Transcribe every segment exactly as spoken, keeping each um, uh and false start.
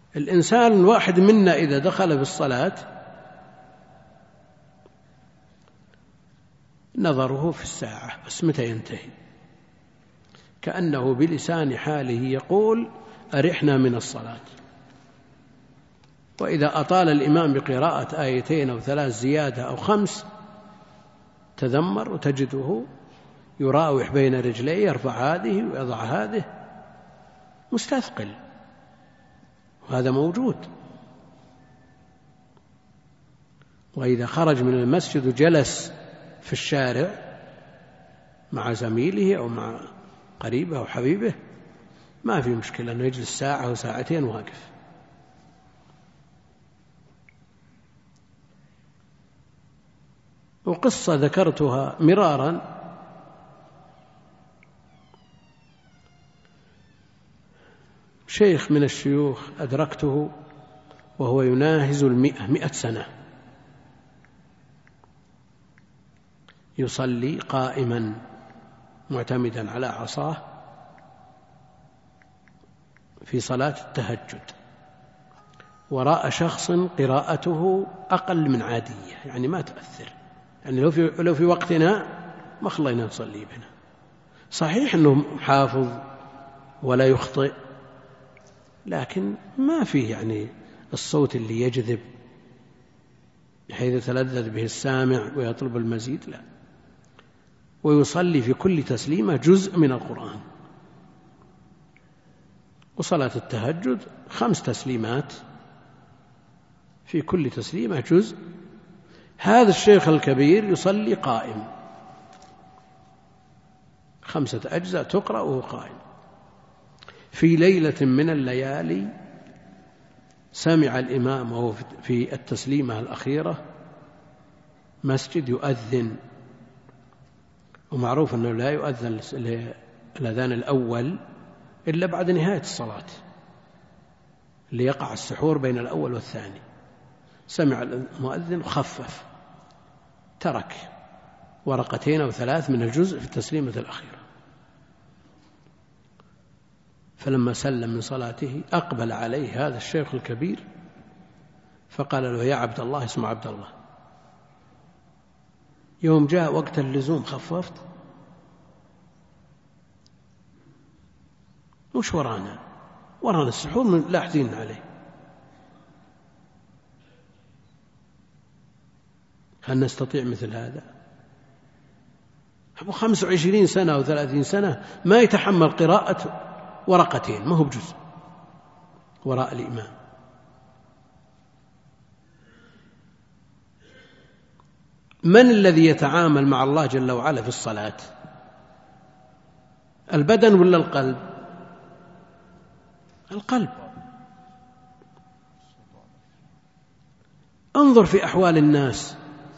الإنسان الواحد منا إذا دخل في الصلاة نظره في الساعة بس متى ينتهي، كأنه بلسان حاله يقول أرحنا من الصلاة. وإذا أطال الإمام بقراءة آيتين أو ثلاث زيادة أو خمس تذمر، وتجده يراوح بين رجليه، يرفع هذه ويضع هذه، مستثقل، وهذا موجود. وإذا خرج من المسجد وجلس في الشارع مع زميله أو مع قريبه أو حبيبه ما في مشكلة أنه يجلس ساعة أو ساعتين واقف. وقصة ذكرتها مرارا، شيخ من الشيوخ أدركته وهو يناهز المئة مئة سنة يصلي قائما معتمدا على عصاه في صلاة التهجد، وراء شخص قراءته أقل من عادية، يعني ما تأثر، يعني لو في, لو في وقتنا ما خلينا نصلي بنا. صحيح أنه حافظ ولا يخطئ، لكن ما فيه يعني الصوت اللي يجذب بحيث يتلذذ به السامع ويطلب المزيد، لا. ويصلي في كل تسليمة جزء من القرآن. وصلاة التهجد خمس تسليمات، في كل تسليمة جزء. هذا الشيخ الكبير يصلي قائم، خمسة أجزاء تقرأ وهو قائم. في ليلة من الليالي سمع الإمام وهو في التسليمة الأخيرة مسجد يؤذن، ومعروف أنه لا يؤذن الأذان الأول إلا بعد نهاية الصلاة ليقع السحور بين الأول والثاني. سمع المؤذن خفف، ترك ورقتين أو ثلاث من الجزء في التسليمة الأخيرة. فلما سلم من صلاته أقبل عليه هذا الشيخ الكبير فقال له: يا عبد الله، اسمه عبد الله، يوم جاء وقت اللزوم خففت؟ وش ورانا؟ ورانا السحور من لاحظين عليه، هل نستطيع مثل هذا؟ أبو خمس وعشرين سنة أو ثلاثين سنة ما يتحمل قراءة ورقتين، ما هو بجزء وراء الإمام. من الذي يتعامل مع الله جل وعلا في الصلاة؟ البدن ولا القلب؟ القلب. انظر في أحوال الناس،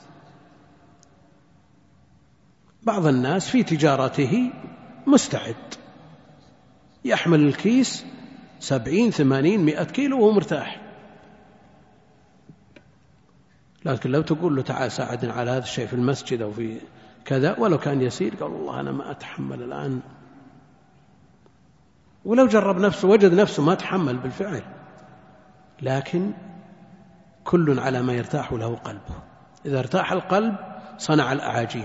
بعض الناس في تجارته مستعد يحمل الكيس سبعين ثمانين مئة كيلو وهو مرتاح، لكن لو تقول له تعال ساعدنا على هذا الشيء في المسجد أو في كذا ولو كان يسير، قال والله أنا ما أتحمل الآن. ولو جرب نفسه وجد نفسه ما تحمل بالفعل. لكن كل على ما يرتاح له قلبه، إذا ارتاح القلب صنع الأعاجيب.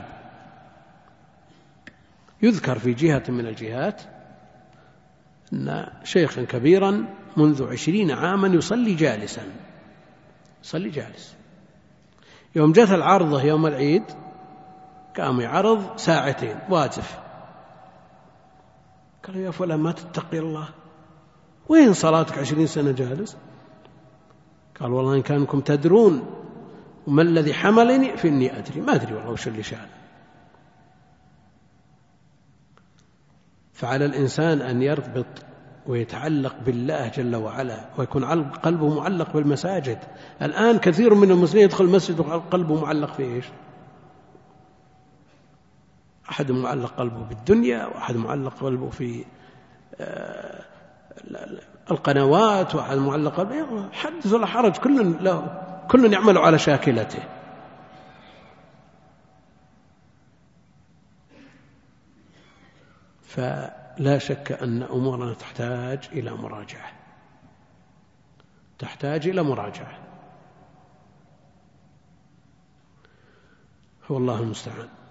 يذكر في جهة من الجهات أن شيخا كبيرا منذ عشرين عاما يصلي جالسا، يصلي جالس. يوم جاءت العرضة يوم العيد قام يعرض ساعتين واجف. قالوا: يا فلان ما تتقي الله، وين صلاتك عشرين سنة جالس؟ قال: والله إن كانكم تدرون وما الذي حملني فإني أدري، ما أدري والله وش اللي شأن. فعلى الإنسان أن يربط ويتعلق بالله جل وعلا ويكون قلبه معلق بالمساجد. الآن كثير من المسلمين يدخل المسجد وقلبه معلق في إيش؟ أحد معلق قلبه بالدنيا، وأحد معلق قلبه في القنوات، وأحد معلق قلبه حدث ولا حرج، كل له كل يعمل على شاكلته. فلا شك أن أمورنا تحتاج إلى مراجعة. تحتاج إلى مراجعة. هو الله المستعان.